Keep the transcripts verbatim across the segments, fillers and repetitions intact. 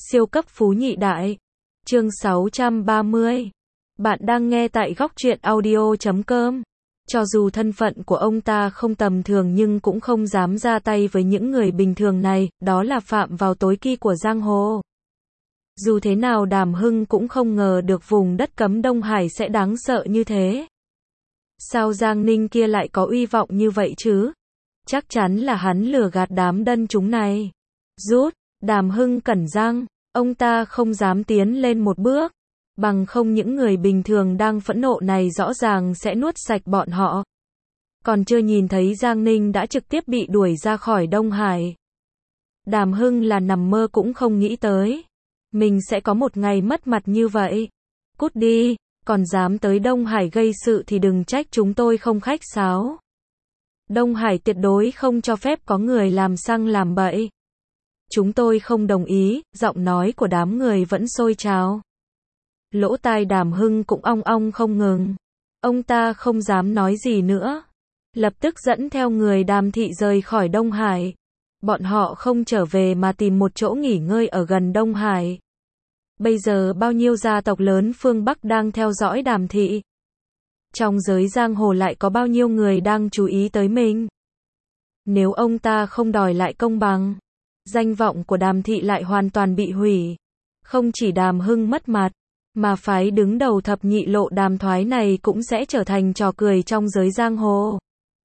Siêu cấp phú nhị đại. Chương sáu trăm ba mươi. Bạn đang nghe tại góc truyện audio chấm com. Cho dù thân phận của ông ta không tầm thường nhưng cũng không dám ra tay với những người bình thường này, đó là phạm vào tối kỵ của giang hồ. Dù thế nào Đàm Hưng cũng không ngờ được vùng đất cấm Đông Hải sẽ đáng sợ như thế. Sao Giang Ninh kia lại có uy vọng như vậy chứ? Chắc chắn là hắn lừa gạt đám đân chúng này. Rút, Đàm Hưng cẩn răng, ông ta không dám tiến lên một bước. Bằng không những người bình thường đang phẫn nộ này rõ ràng sẽ nuốt sạch bọn họ. Còn chưa nhìn thấy Giang Ninh đã trực tiếp bị đuổi ra khỏi Đông Hải. Đàm Hưng là nằm mơ cũng không nghĩ tới. Mình sẽ có một ngày mất mặt như vậy. Cút đi, còn dám tới Đông Hải gây sự thì đừng trách chúng tôi không khách sáo. Đông Hải tuyệt đối không cho phép có người làm xăng làm bậy. Chúng tôi không đồng ý, giọng nói của đám người vẫn sôi trào. Lỗ tai Đàm Hưng cũng ong ong không ngừng. Ông ta không dám nói gì nữa. Lập tức dẫn theo người Đàm thị rời khỏi Đông Hải. Bọn họ không trở về mà tìm một chỗ nghỉ ngơi ở gần Đông Hải. Bây giờ bao nhiêu gia tộc lớn phương Bắc đang theo dõi Đàm thị. Trong giới giang hồ lại có bao nhiêu người đang chú ý tới mình. Nếu ông ta không đòi lại công bằng, danh vọng của Đàm thị lại hoàn toàn bị hủy. Không chỉ Đàm Hưng mất mặt, mà phái đứng đầu thập nhị lộ Đàm Thoái này cũng sẽ trở thành trò cười trong giới giang hồ.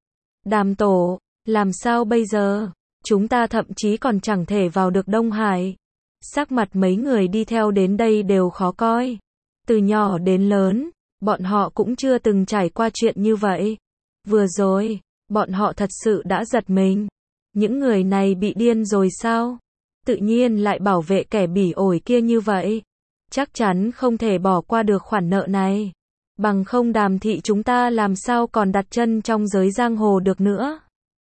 Đàm tổ, làm sao bây giờ? Chúng ta thậm chí còn chẳng thể vào được Đông Hải. Sắc mặt mấy người đi theo đến đây đều khó coi. Từ nhỏ đến lớn, bọn họ cũng chưa từng trải qua chuyện như vậy. Vừa rồi, bọn họ thật sự đã giật mình. Những người này bị điên rồi sao? Tự nhiên lại bảo vệ kẻ bỉ ổi kia như vậy. Chắc chắn không thể bỏ qua được khoản nợ này. Bằng không Đàm thị chúng ta làm sao còn đặt chân trong giới giang hồ được nữa.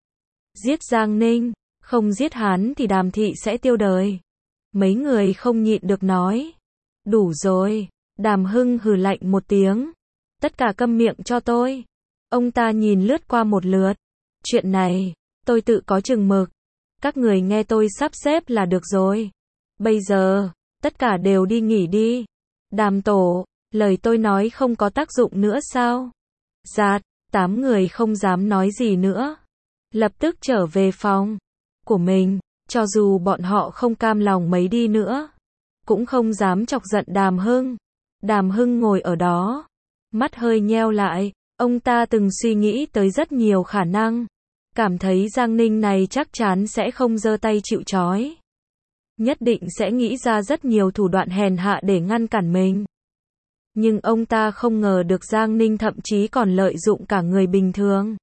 Giết Giang Ninh, không giết hắn thì Đàm thị sẽ tiêu đời. Mấy người không nhịn được nói. Đủ rồi, Đàm Hưng hừ lạnh một tiếng. Tất cả câm miệng cho tôi. Ông ta nhìn lướt qua một lượt. Chuyện này, tôi tự có chừng mực. Các người nghe tôi sắp xếp là được rồi. Bây giờ, tất cả đều đi nghỉ đi. Đàm tổ, lời tôi nói không có tác dụng nữa sao? Giạt, tám người không dám nói gì nữa. Lập tức trở về phòng của mình, cho dù bọn họ không cam lòng mấy đi nữa. Cũng không dám chọc giận Đàm Hưng. Đàm Hưng ngồi ở đó, mắt hơi nheo lại. Ông ta từng suy nghĩ tới rất nhiều khả năng. Cảm thấy Giang Ninh này chắc chắn sẽ không giơ tay chịu trói. Nhất định sẽ nghĩ ra rất nhiều thủ đoạn hèn hạ để ngăn cản mình. Nhưng ông ta không ngờ được Giang Ninh thậm chí còn lợi dụng cả người bình thường.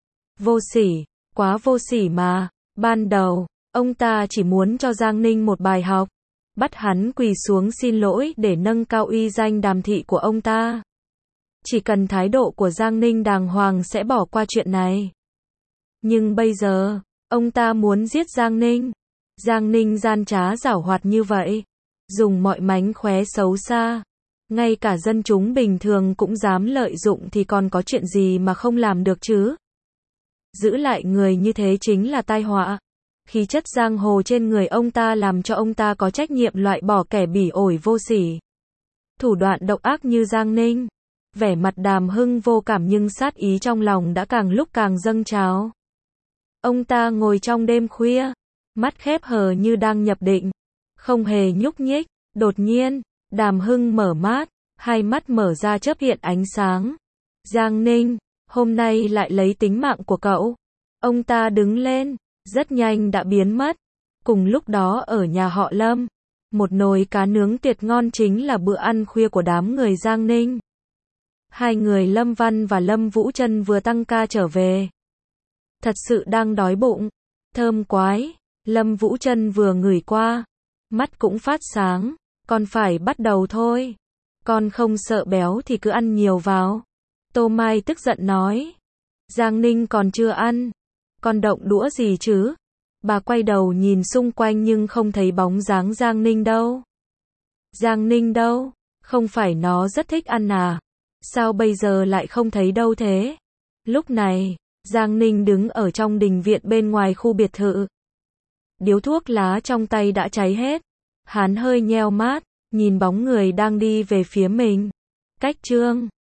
Vô sỉ, quá vô sỉ mà. Ban đầu, ông ta chỉ muốn cho Giang Ninh một bài học. Bắt hắn quỳ xuống xin lỗi để nâng cao uy danh Đàm thị của ông ta. Chỉ cần thái độ của Giang Ninh đàng hoàng sẽ bỏ qua chuyện này. Nhưng bây giờ, ông ta muốn giết Giang Ninh. Giang Ninh gian trá giảo hoạt như vậy. Dùng mọi mánh khóe xấu xa. Ngay cả dân chúng bình thường cũng dám lợi dụng thì còn có chuyện gì mà không làm được chứ. Giữ lại người như thế chính là tai họa. Khí chất giang hồ trên người ông ta làm cho ông ta có trách nhiệm loại bỏ kẻ bỉ ổi vô sỉ. Thủ đoạn độc ác như Giang Ninh. Vẻ mặt Đàm Hưng vô cảm nhưng sát ý trong lòng đã càng lúc càng dâng trào. Ông ta ngồi trong đêm khuya, mắt khép hờ như đang nhập định, không hề nhúc nhích. Đột nhiên, Đàm Hưng mở mắt, hai mắt mở ra chớp hiện ánh sáng. Giang Ninh, hôm nay lại lấy tính mạng của cậu. Ông ta đứng lên, rất nhanh đã biến mất. Cùng lúc đó ở nhà họ Lâm, một nồi cá nướng tuyệt ngon chính là bữa ăn khuya của đám người Giang Ninh. Hai người Lâm Văn và Lâm Vũ Trân vừa tăng ca trở về. Thật sự đang đói bụng. Thơm quái. Lâm Vũ Trân vừa ngửi qua, mắt cũng phát sáng. Con phải bắt đầu thôi. Con không sợ béo thì cứ ăn nhiều vào. Tô Mai tức giận nói. Giang Ninh còn chưa ăn. Con động đũa gì chứ? Bà quay đầu nhìn xung quanh nhưng không thấy bóng dáng Giang Ninh đâu. Giang Ninh đâu? Không phải nó rất thích ăn à? Sao bây giờ lại không thấy đâu thế? Lúc này, Giang Ninh đứng ở trong đình viện bên ngoài khu biệt thự. Điếu thuốc lá trong tay đã cháy hết. Hắn hơi nheo mắt, nhìn bóng người đang đi về phía mình. Cách Trương